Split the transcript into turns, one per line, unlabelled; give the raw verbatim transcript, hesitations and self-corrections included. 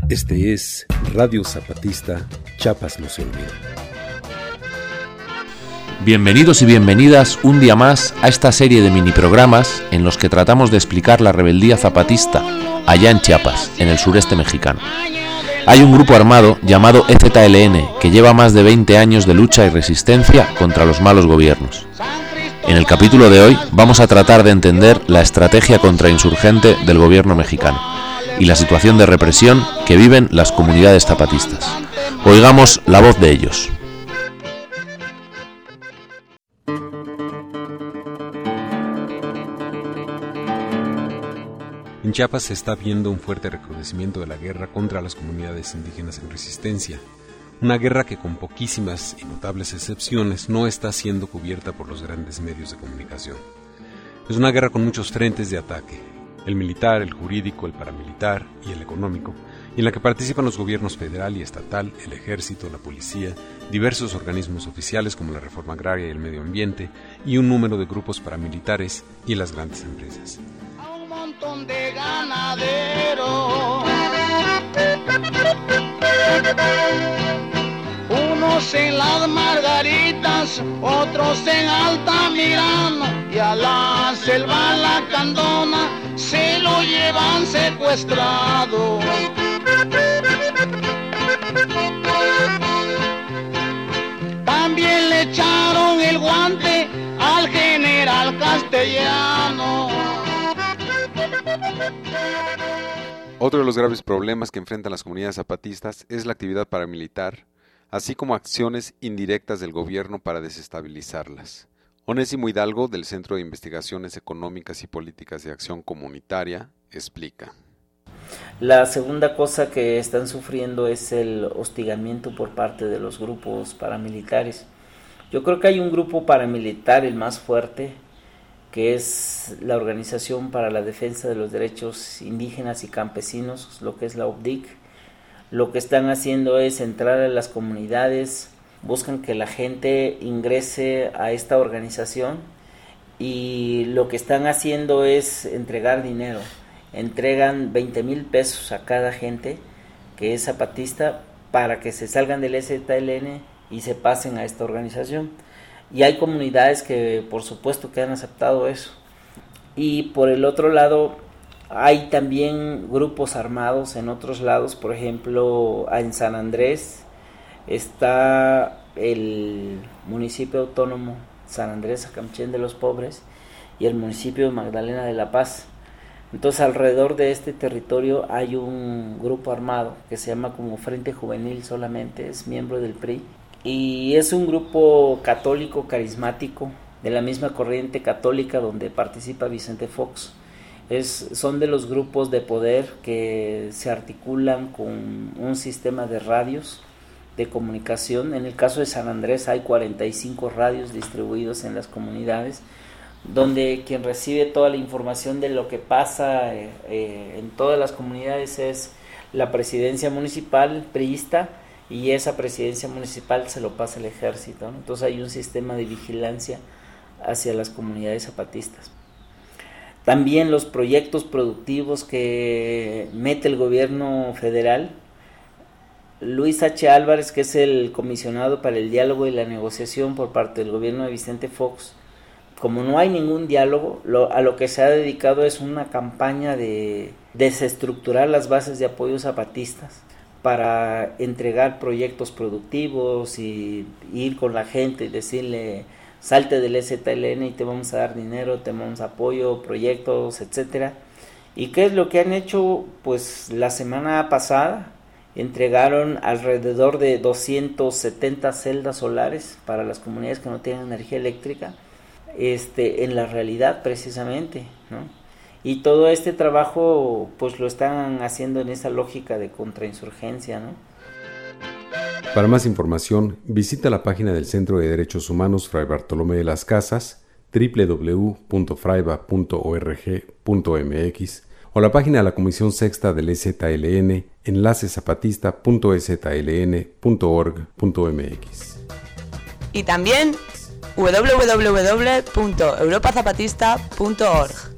Este es Radio Zapatista, Chiapas no se olvida.
Bienvenidos y bienvenidas un día más a esta serie de mini programas en los que tratamos de explicar la rebeldía zapatista allá en Chiapas, en el sureste mexicano. Hay un grupo armado llamado E Z L N que lleva más de veinte años de lucha y resistencia contra los malos gobiernos. En el capítulo de hoy vamos a tratar de entender la estrategia contrainsurgente del gobierno mexicano y la situación de represión que viven las comunidades zapatistas. Oigamos la voz de ellos.
En Chiapas se está viendo un fuerte recrudecimiento de la guerra contra las comunidades indígenas en resistencia. Una guerra que con poquísimas y notables excepciones no está siendo cubierta por los grandes medios de comunicación. Es una guerra con muchos frentes de ataque, el militar, el jurídico, el paramilitar y el económico, y en la que participan los gobiernos federal y estatal, el ejército, la policía, diversos organismos oficiales como la Reforma Agraria y el Medio Ambiente, y un número de grupos paramilitares y las grandes empresas.
Un montón de ganaderos, unos en las Margaritas, otros en Altamirano, y a la selva la Candona se lo llevan secuestrado. También le echaron el guante al general Castellano.
Otro de los graves problemas que enfrentan las comunidades zapatistas es la actividad paramilitar, así como acciones indirectas del gobierno para desestabilizarlas. Onésimo Hidalgo, del Centro de Investigaciones Económicas y Políticas de Acción Comunitaria, explica.
La segunda cosa que están sufriendo es el hostigamiento por parte de los grupos paramilitares. Yo creo que hay un grupo paramilitar, el más fuerte, que es la Organización para la Defensa de los Derechos Indígenas y Campesinos, lo que es la O B D I C. Lo que están haciendo es entrar a las comunidades, buscan que la gente ingrese a esta organización y lo que están haciendo es entregar dinero. Entregan veinte mil pesos a cada gente que es zapatista para que se salgan del E Z L N y se pasen a esta organización. Y hay comunidades que por supuesto que han aceptado eso. Y por el otro lado hay también grupos armados en otros lados, por ejemplo en San Andrés está el municipio autónomo San Andrés Acamchén de los Pobres y el municipio de Magdalena de la Paz. Entonces alrededor de este territorio hay un grupo armado que se llama como Frente Juvenil solamente, es miembro del P R I. Y es un grupo católico carismático de la misma corriente católica donde participa Vicente Fox. Es, son de los grupos de poder que se articulan con un sistema de radios de comunicación. En el caso de San Andrés hay cuarenta y cinco radios distribuidos en las comunidades, donde quien recibe toda la información de lo que pasa eh, eh, en todas las comunidades es la presidencia municipal priista, y esa presidencia municipal se lo pasa el ejército, ¿no? Entonces hay un sistema de vigilancia hacia las comunidades zapatistas. También los proyectos productivos que mete el gobierno federal. Luis H. Álvarez, que es el comisionado para el diálogo y la negociación por parte del gobierno de Vicente Fox, como no hay ningún diálogo, lo, a lo que se ha dedicado es una campaña de desestructurar las bases de apoyo zapatistas para entregar proyectos productivos y ir con la gente y decirle salte del E Z L N y te vamos a dar dinero, te damos apoyo, proyectos, etcétera. ¿Y qué es lo que han hecho? Pues la semana pasada entregaron alrededor de doscientas setenta celdas solares para las comunidades que no tienen energía eléctrica, este, en la realidad precisamente, ¿no? Y todo este trabajo pues lo están haciendo en esa lógica de contrainsurgencia, ¿no?
Para más información, visita la página del Centro de Derechos Humanos Fray Bartolomé de las Casas, doble u doble u doble u punto fraiba punto org punto m x, o la página de la Comisión Sexta del E Z L N, enlace zapatista punto e z l n punto org punto m x.
Y también doble u doble u doble u punto europa zapatista punto org.